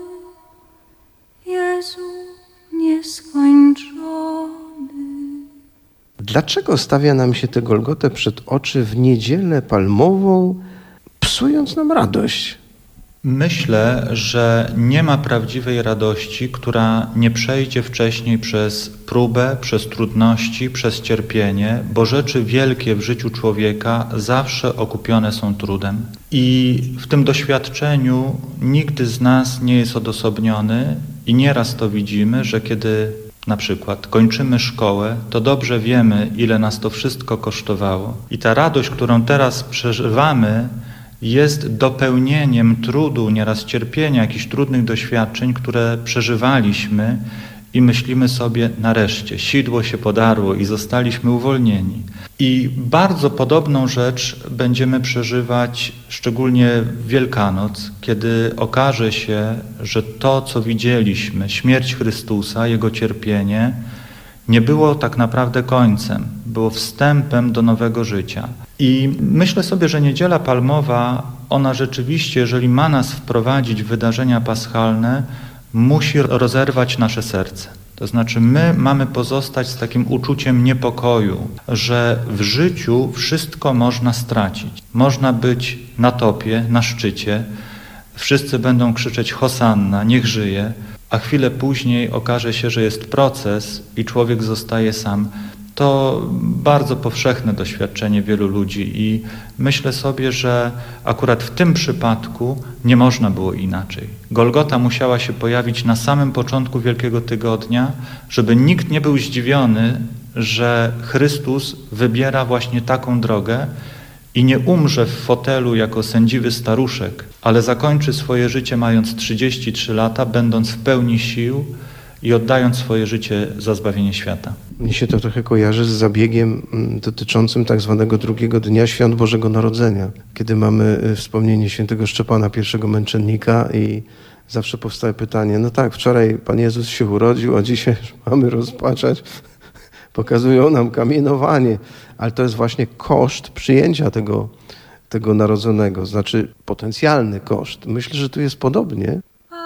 [SPEAKER 17] Jezu nieskończony.
[SPEAKER 15] Dlaczego stawia nam się tę Golgotę przed oczy w Niedzielę Palmową, psując nam radość?
[SPEAKER 18] Myślę, że nie ma prawdziwej radości, która nie przejdzie wcześniej przez próbę, przez trudności, przez cierpienie, bo rzeczy wielkie w życiu człowieka zawsze okupione są trudem. I w tym doświadczeniu nigdy z nas nie jest odosobniony i nieraz to widzimy, że kiedy na przykład kończymy szkołę, to dobrze wiemy, ile nas to wszystko kosztowało. I ta radość, którą teraz przeżywamy, jest dopełnieniem trudu, nieraz cierpienia, jakichś trudnych doświadczeń, które przeżywaliśmy i myślimy sobie, nareszcie, sidło się podarło i zostaliśmy uwolnieni. I bardzo podobną rzecz będziemy przeżywać szczególnie w Wielkanoc, kiedy okaże się, że to, co widzieliśmy, śmierć Chrystusa, Jego cierpienie, nie było tak naprawdę końcem, było wstępem do nowego życia. I myślę sobie, że Niedziela Palmowa, ona rzeczywiście, jeżeli ma nas wprowadzić w wydarzenia paschalne, musi rozerwać nasze serce. To znaczy my mamy pozostać z takim uczuciem niepokoju, że w życiu wszystko można stracić. Można być na topie, na szczycie, wszyscy będą krzyczeć Hosanna, niech żyje, a chwilę później okaże się, że jest proces i człowiek zostaje sam. To bardzo powszechne doświadczenie wielu ludzi i myślę sobie, że akurat w tym przypadku nie można było inaczej. Golgota musiała się pojawić na samym początku Wielkiego Tygodnia, żeby nikt nie był zdziwiony, że Chrystus wybiera właśnie taką drogę i nie umrze w fotelu jako sędziwy staruszek, ale zakończy swoje życie mając 33 lata, będąc w pełni sił i oddając swoje życie za zbawienie świata.
[SPEAKER 15] Mnie się to trochę kojarzy z zabiegiem dotyczącym tak zwanego drugiego dnia Świąt Bożego Narodzenia, kiedy mamy wspomnienie świętego Szczepana, pierwszego męczennika, i zawsze powstaje pytanie, no tak, wczoraj Pan Jezus się urodził, a dzisiaj już mamy rozpaczać. Pokazują nam kamienowanie, ale to jest właśnie koszt przyjęcia tego narodzonego, znaczy potencjalny koszt. Myślę, że tu jest podobnie.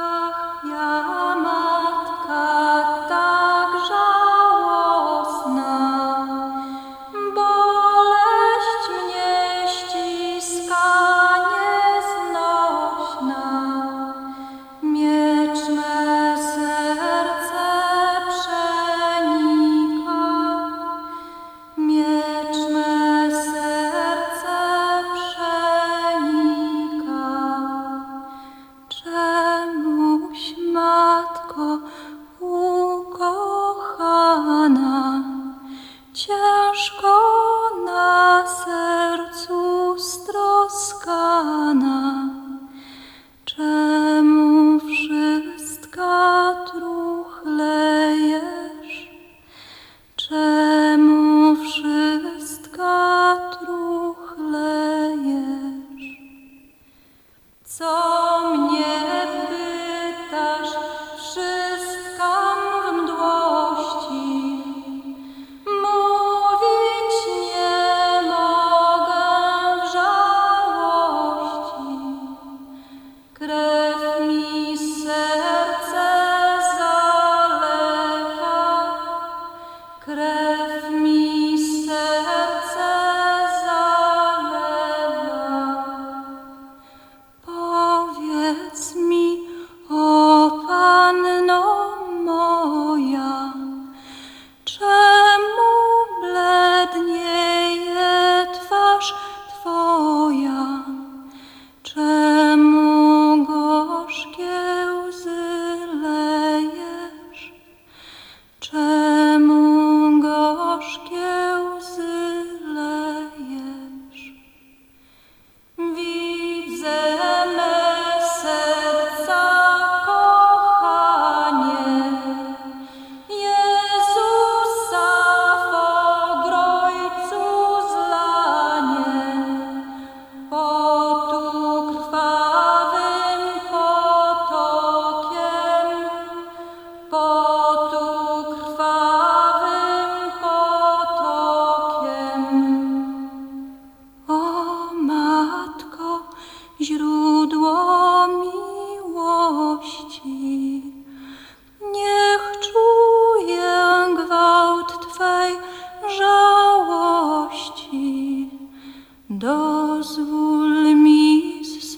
[SPEAKER 17] Dozwól mi z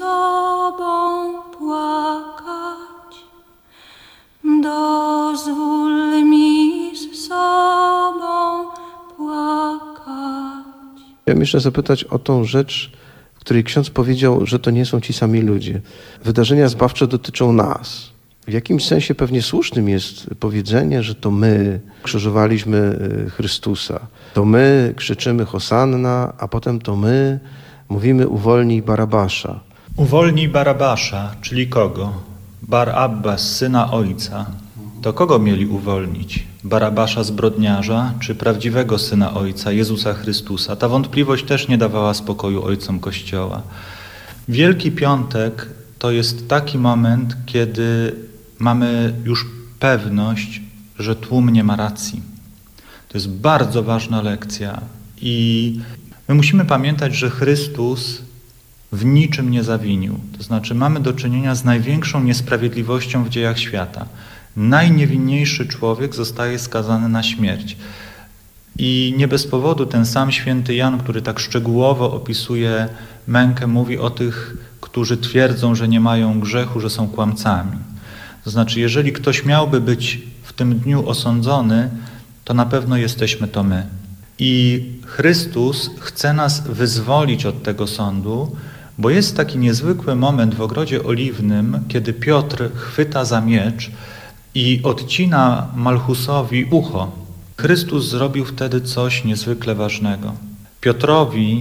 [SPEAKER 17] sobą płakać, dozwól mi z sobą płakać.
[SPEAKER 15] Chciałem jeszcze zapytać o tą rzecz, w której ksiądz powiedział, że to nie są ci sami ludzie. Wydarzenia zbawcze dotyczą nas. W jakimś sensie pewnie słusznym jest powiedzenie, że to my krzyżowaliśmy Chrystusa. To my krzyczymy Hosanna, a potem to my mówimy uwolnij Barabasza.
[SPEAKER 18] Uwolnij Barabasza, czyli kogo? Bar-Abbas, syna ojca. To kogo mieli uwolnić? Barabasza zbrodniarza, czy prawdziwego syna ojca, Jezusa Chrystusa? Ta wątpliwość też nie dawała spokoju ojcom Kościoła. Wielki Piątek to jest taki moment, kiedy mamy już pewność, że tłum nie ma racji. To jest bardzo ważna lekcja i my musimy pamiętać, że Chrystus w niczym nie zawinił. To znaczy mamy do czynienia z największą niesprawiedliwością w dziejach świata. Najniewinniejszy człowiek zostaje skazany na śmierć. I nie bez powodu ten sam święty Jan, który tak szczegółowo opisuje mękę, mówi o tych, którzy twierdzą, że nie mają grzechu, że są kłamcami. To znaczy, jeżeli ktoś miałby być w tym dniu osądzony, to na pewno jesteśmy to my. I Chrystus chce nas wyzwolić od tego sądu, bo jest taki niezwykły moment w Ogrodzie Oliwnym, kiedy Piotr chwyta za miecz i odcina Malchusowi ucho. Chrystus zrobił wtedy coś niezwykle ważnego. Piotrowi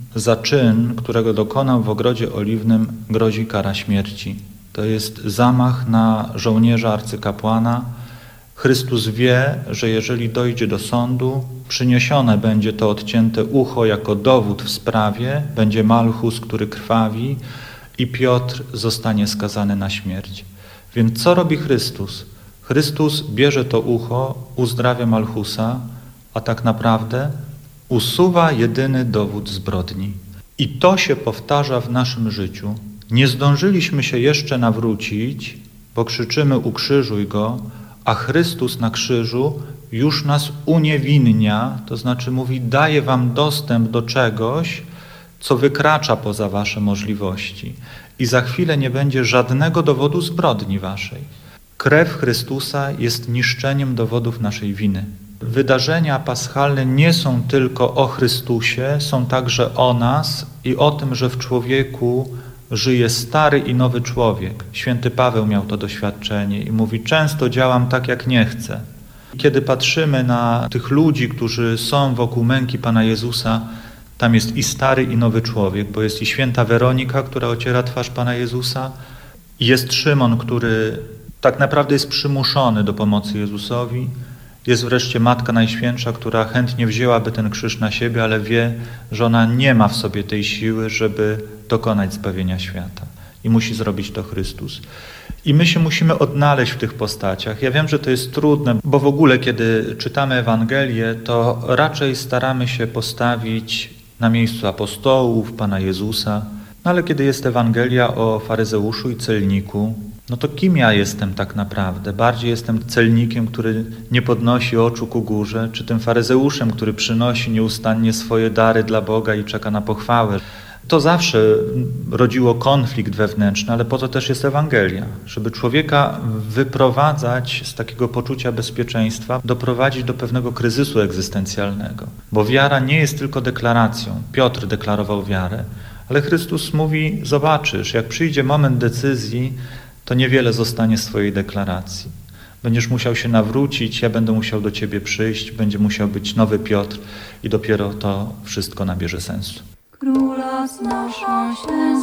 [SPEAKER 18] za czyn, którego dokonał w ogrodzie oliwnym, grozi kara śmierci. To jest zamach na żołnierza arcykapłana. Chrystus wie, że jeżeli dojdzie do sądu, przyniesione będzie to odcięte ucho jako dowód w sprawie, będzie Malchus, który krwawi i Piotr zostanie skazany na śmierć. Więc co robi Chrystus? Chrystus bierze to ucho, uzdrawia Malchusa, a tak naprawdę usuwa jedyny dowód zbrodni. I to się powtarza w naszym życiu. Nie zdążyliśmy się jeszcze nawrócić, bo krzyczymy ukrzyżuj Go, a Chrystus na krzyżu już nas uniewinnia, to znaczy mówi, daje wam dostęp do czegoś, co wykracza poza wasze możliwości. I za chwilę nie będzie żadnego dowodu zbrodni waszej. Krew Chrystusa jest niszczeniem dowodów naszej winy. Wydarzenia paschalne nie są tylko o Chrystusie, są także o nas i o tym, że w człowieku żyje stary i nowy człowiek. Święty Paweł miał to doświadczenie i mówi, często działam tak, jak nie chcę. Kiedy patrzymy na tych ludzi, którzy są wokół męki Pana Jezusa, tam jest i stary i nowy człowiek, bo jest i święta Weronika, która ociera twarz Pana Jezusa, i jest Szymon, który tak naprawdę jest przymuszony do pomocy Jezusowi. Jest wreszcie Matka Najświętsza, która chętnie wzięłaby ten krzyż na siebie, ale wie, że ona nie ma w sobie tej siły, żeby dokonać zbawienia świata. I musi zrobić to Chrystus. I my się musimy odnaleźć w tych postaciach. Ja wiem, że to jest trudne, bo w ogóle kiedy czytamy Ewangelię, to raczej staramy się postawić na miejscu apostołów, Pana Jezusa. No ale kiedy jest Ewangelia o faryzeuszu i celniku, no to kim ja jestem tak naprawdę? Bardziej jestem celnikiem, który nie podnosi oczu ku górze, czy tym faryzeuszem, który przynosi nieustannie swoje dary dla Boga i czeka na pochwałę. To zawsze rodziło konflikt wewnętrzny, ale po to też jest Ewangelia, żeby człowieka wyprowadzać z takiego poczucia bezpieczeństwa, doprowadzić do pewnego kryzysu egzystencjalnego. Bo wiara nie jest tylko deklaracją. Piotr deklarował wiarę, ale Chrystus mówi, zobaczysz, jak przyjdzie moment decyzji, to niewiele zostanie z twojej deklaracji. Będziesz musiał się nawrócić, ja będę musiał do ciebie przyjść, będzie musiał być nowy Piotr i dopiero to wszystko nabierze sensu.
[SPEAKER 17] Króla znoszą się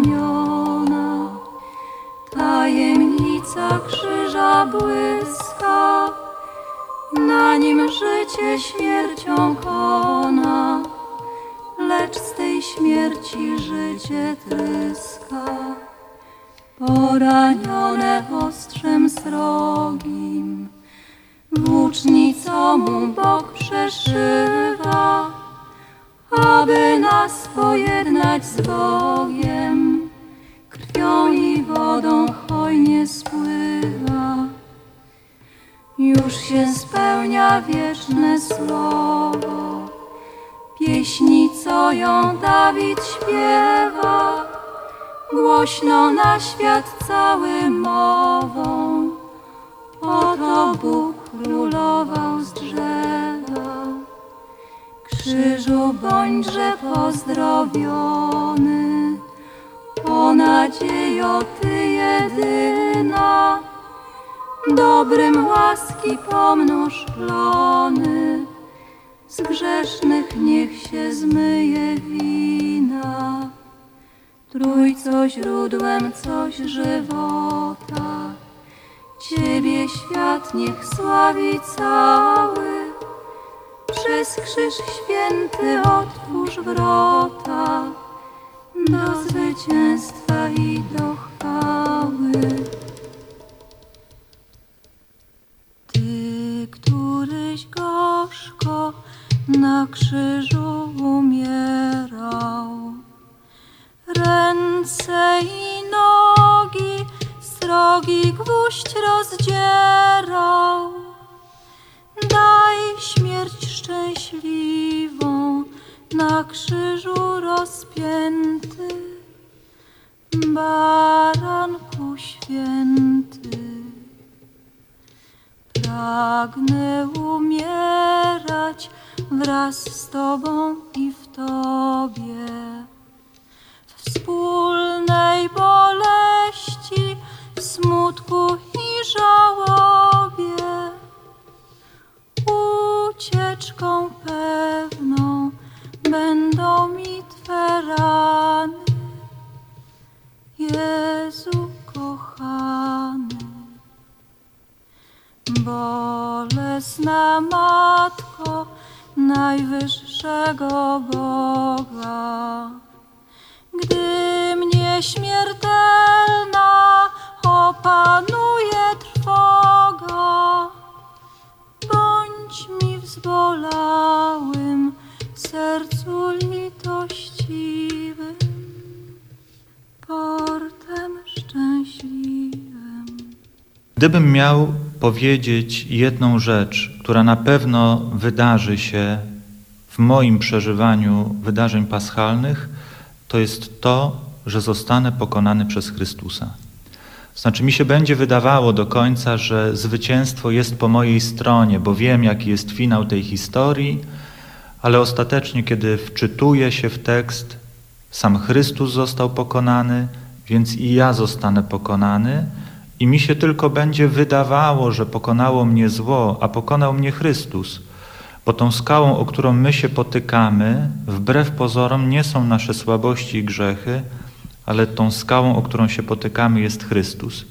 [SPEAKER 17] znamiona, tajemnica krzyża błyska, na nim życie śmiercią kona, lecz z tej śmierci życie tryska. Poranione ostrzem srogim, włócznicą mu Bóg przeszywa, aby nas pojednać z Bogiem, krwią i wodą hojnie spływa. Już się spełnia wieczne słowo, pieśni, co ją Dawid śpiewa, głośno na świat cały mową. Oto Bóg królował z drzewa. Krzyżu bądźże pozdrowiony, o nadziejo Ty jedyna. Dobrym łaski pomnóż plony, z grzesznych niech się zmyje wina. Trójco źródłem coś żywota, Ciebie świat niech sławi cały. Przez krzyż święty otwórz wrota do zwycięstwa i do chwały. Ty, któryś gorzko na krzyżu umierał, ręce i nogi srogi gwóźdź rozdzierał. Daj śmierć szczęśliwą na krzyżu rozpięty, baranku święty. Pragnę umierać wraz z Tobą i w Tobie, w wspólnej boleści, w smutku i żałobie. Ucieczką pewną będą mi Twe Matko najwyższego Boga. Gdy mnie śmiertelna opanuje trwoga, bądź mi w zbolałym sercu litościwym, portem szczęśliwym.
[SPEAKER 18] Gdybym miał powiedzieć jedną rzecz, która na pewno wydarzy się w moim przeżywaniu wydarzeń paschalnych, to jest to, że zostanę pokonany przez Chrystusa. Znaczy mi się będzie wydawało do końca, że zwycięstwo jest po mojej stronie, bo wiem, jaki jest finał tej historii, ale ostatecznie, kiedy wczytuję się w tekst, sam Chrystus został pokonany, więc i ja zostanę pokonany i mi się tylko będzie wydawało, że pokonało mnie zło, a pokonał mnie Chrystus. Bo tą skałą, o którą my się potykamy, wbrew pozorom nie są nasze słabości i grzechy, ale tą skałą, o którą się potykamy, jest Chrystus.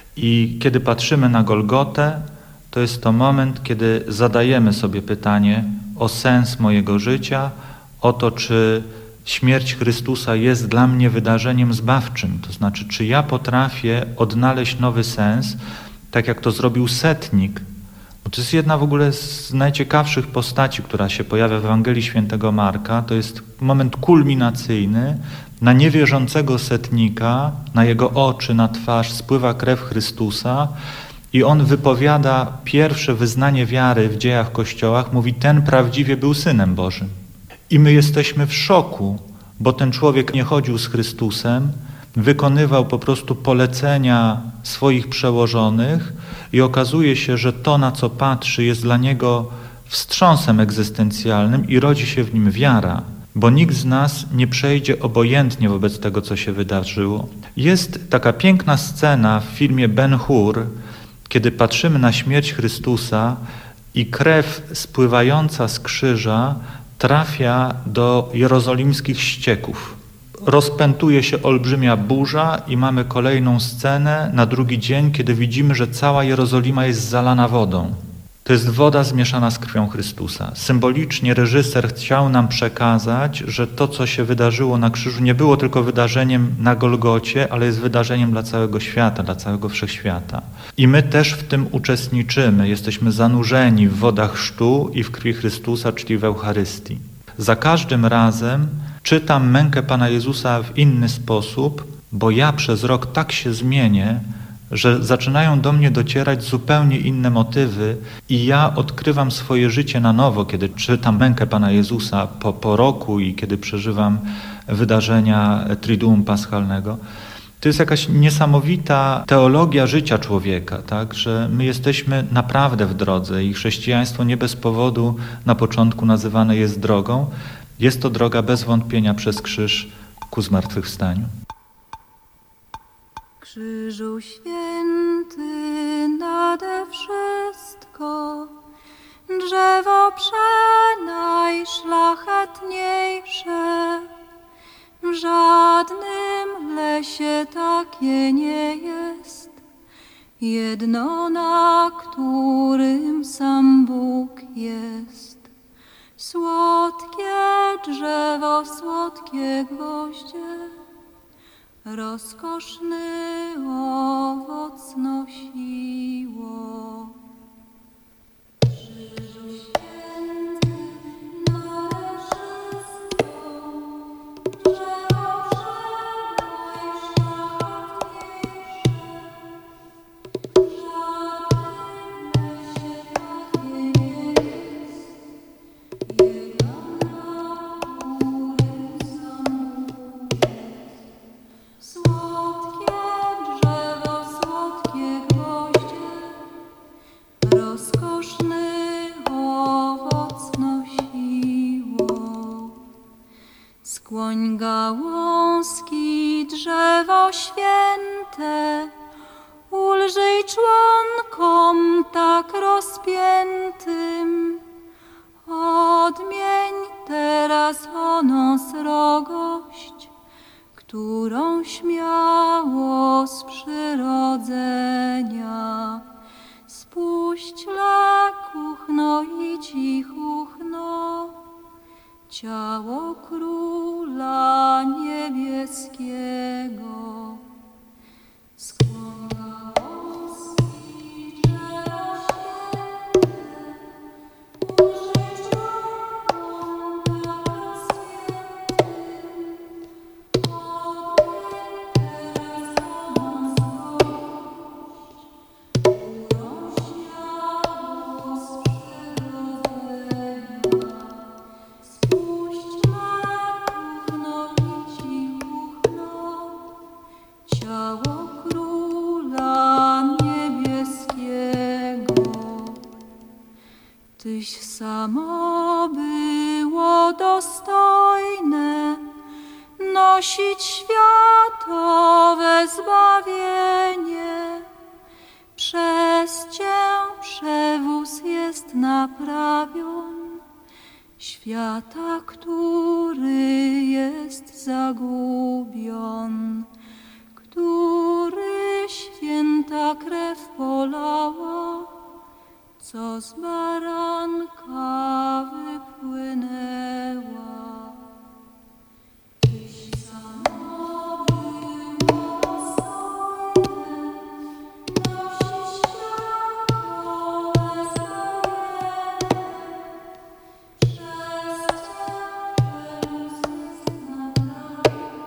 [SPEAKER 18] I kiedy patrzymy na Golgotę, to jest to moment, kiedy zadajemy sobie pytanie o sens mojego życia, o to, czy śmierć Chrystusa jest dla mnie wydarzeniem zbawczym. To znaczy, czy ja potrafię odnaleźć nowy sens, tak jak to zrobił setnik. Bo to jest jedna w ogóle z najciekawszych postaci, która się pojawia w Ewangelii Świętego Marka. To jest moment kulminacyjny. Na niewierzącego setnika, na jego oczy, na twarz spływa krew Chrystusa i on wypowiada pierwsze wyznanie wiary w dziejach Kościoła. Mówi, ten prawdziwie był Synem Bożym. I my jesteśmy w szoku, bo ten człowiek nie chodził z Chrystusem, wykonywał po prostu polecenia swoich przełożonych i okazuje się, że to, na co patrzy, jest dla niego wstrząsem egzystencjalnym i rodzi się w nim wiara, bo nikt z nas nie przejdzie obojętnie wobec tego, co się wydarzyło. Jest taka piękna scena w filmie Ben-Hur, kiedy patrzymy na śmierć Chrystusa i krew spływająca z krzyża trafia do jerozolimskich ścieków. Rozpętuje się olbrzymia burza i mamy kolejną scenę na drugi dzień, kiedy widzimy, że cała Jerozolima jest zalana wodą. To jest woda zmieszana z krwią Chrystusa. Symbolicznie reżyser chciał nam przekazać, że to, co się wydarzyło na krzyżu, nie było tylko wydarzeniem na Golgocie, ale jest wydarzeniem dla całego świata, dla całego wszechświata. I my też w tym uczestniczymy. Jesteśmy zanurzeni w wodach chrztu i w krwi Chrystusa, czyli w Eucharystii. Za każdym razem czytam mękę Pana Jezusa w inny sposób, bo ja przez rok tak się zmienię, że zaczynają do mnie docierać zupełnie inne motywy i ja odkrywam swoje życie na nowo, kiedy czytam mękę Pana Jezusa po roku i kiedy przeżywam wydarzenia Triduum Paschalnego. To jest jakaś niesamowita teologia życia człowieka, tak? Że my jesteśmy naprawdę w drodze i chrześcijaństwo nie bez powodu na początku nazywane jest drogą. Jest to droga bez wątpienia przez krzyż ku zmartwychwstaniu.
[SPEAKER 17] Krzyżu święty nade wszystko, drzewo przenajszlachetniejsze. W żadnym lesie takie nie jest, jedno, na którym sam Bóg jest. Słodkie drzewo, słodkie gwoździe, rozkoszny owoc nosiło. Krzyżu święty nade wszystko, drzewo skłoń gałązki, drzewo święte, ulżyj członkom tak rozpiętym. Odmień teraz ono srogość, którą śmiało z przyrodzenia spuść le kuchno i cichuchno, ciało Króla Niebieskiego. Skłon gałązki drzewa święte, użyć Bogom Bogom świętym, ciało Króla Niebieskiego. Tyś samo było dostojne nosić światowe zbawienie. Przez Cię przewóz jest naprawion świata, który jest zagubion, który święta krew polała, co z baranka wypłynęła. Tyś samo było dostojne nosić światowe zbawienie. Przez Cię przewóz jest naprawion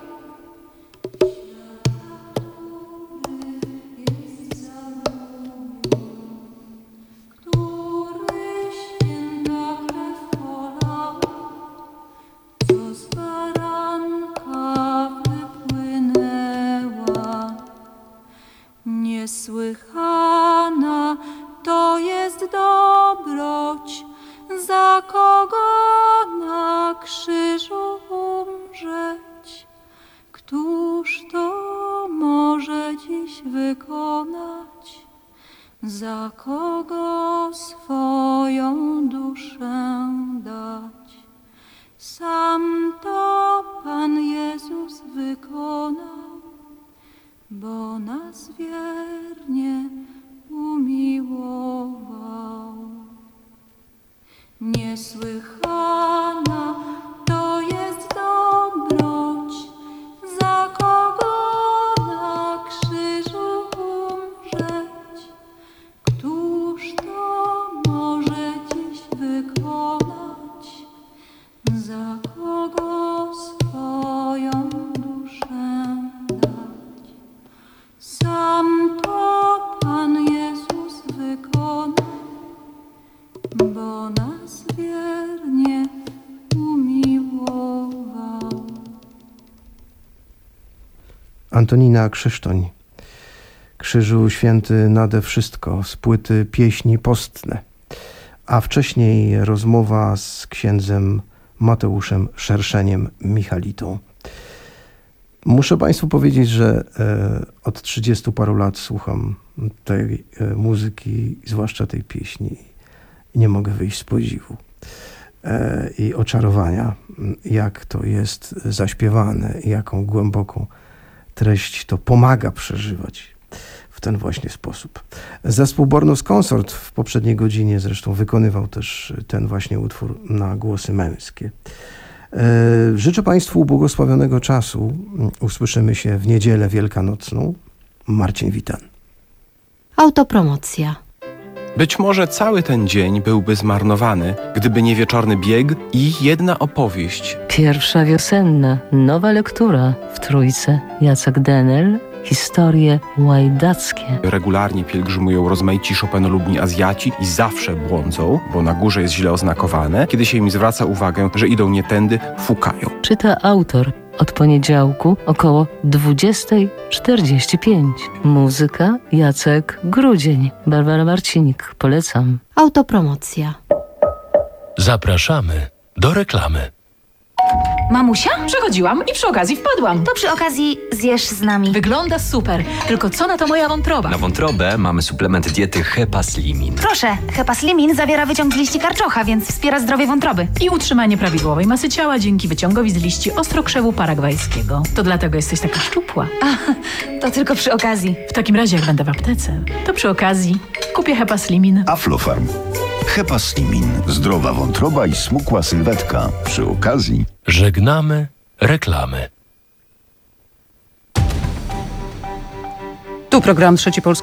[SPEAKER 17] niesłychana to jest dobroć, za kogo na krzyżu umrzeć. Któż to może dziś wykonać, za kogo swoją duszę dać? Sam to Pan Jezus wykonał, bo nas wiernie umiłował. Niesłychana to jest dobroć, za kogo na krzyżu umrzeć. Któż to może dziś wykonać, za kogo swoją duszę dać? Sam to Pan Jezus wykonał, bo nas wiernie umiłował.
[SPEAKER 16] Antonina Krzysztoń. Krzyżu święty nade wszystko, z płyty Pieśni postne. A wcześniej rozmowa z księdzem Mateuszem Szerszeniem Michalitą. Muszę Państwu powiedzieć, że od 30 paru lat słucham tej muzyki, zwłaszcza tej pieśni, i nie mogę wyjść z podziwu i oczarowania, jak to jest zaśpiewane i jaką głęboką treść to pomaga przeżywać w ten właśnie sposób. Zespół Bornus Consort w poprzedniej godzinie zresztą wykonywał też ten właśnie utwór na głosy męskie. Życzę Państwu błogosławionego czasu. Usłyszymy się w niedzielę wielkanocną. Marcin Witan.
[SPEAKER 11] Autopromocja.
[SPEAKER 19] Być może cały ten dzień byłby zmarnowany, gdyby nie wieczorny bieg i jedna opowieść.
[SPEAKER 20] Pierwsza wiosenna, nowa lektura w Trójce. Jacek Denel, historie łajdackie.
[SPEAKER 19] Regularnie pielgrzymują rozmaici Chopinolubni Azjaci i zawsze błądzą, bo na górze jest źle oznakowane. Kiedy się im zwraca uwagę, że idą nie tędy, fukają.
[SPEAKER 20] Czyta autor od poniedziałku około 20:45. Muzyka Jacek Grudzień. Barbara Marcinik. Polecam.
[SPEAKER 11] Autopromocja.
[SPEAKER 8] Zapraszamy do reklamy.
[SPEAKER 21] Mamusia? Przechodziłam i przy okazji wpadłam.
[SPEAKER 22] To przy okazji zjesz z nami.
[SPEAKER 21] Wygląda super. Tylko co na to moja wątroba?
[SPEAKER 23] Na wątrobę mamy suplement diety Hepaslimin.
[SPEAKER 22] Proszę, Hepaslimin zawiera wyciąg z liści karczocha, więc wspiera zdrowie wątroby.
[SPEAKER 21] I utrzymanie prawidłowej masy ciała dzięki wyciągowi z liści ostrokrzewu paragwajskiego. To dlatego jesteś taka szczupła.
[SPEAKER 22] A, to tylko przy okazji.
[SPEAKER 21] W takim razie, jak będę w aptece, to przy okazji kupię Hepaslimin.
[SPEAKER 8] Aflofarm.
[SPEAKER 1] Hepaslimin. Zdrowa wątroba i smukła sylwetka. Przy okazji
[SPEAKER 4] żegnamy reklamy.
[SPEAKER 3] Tu program Trzeci Polski.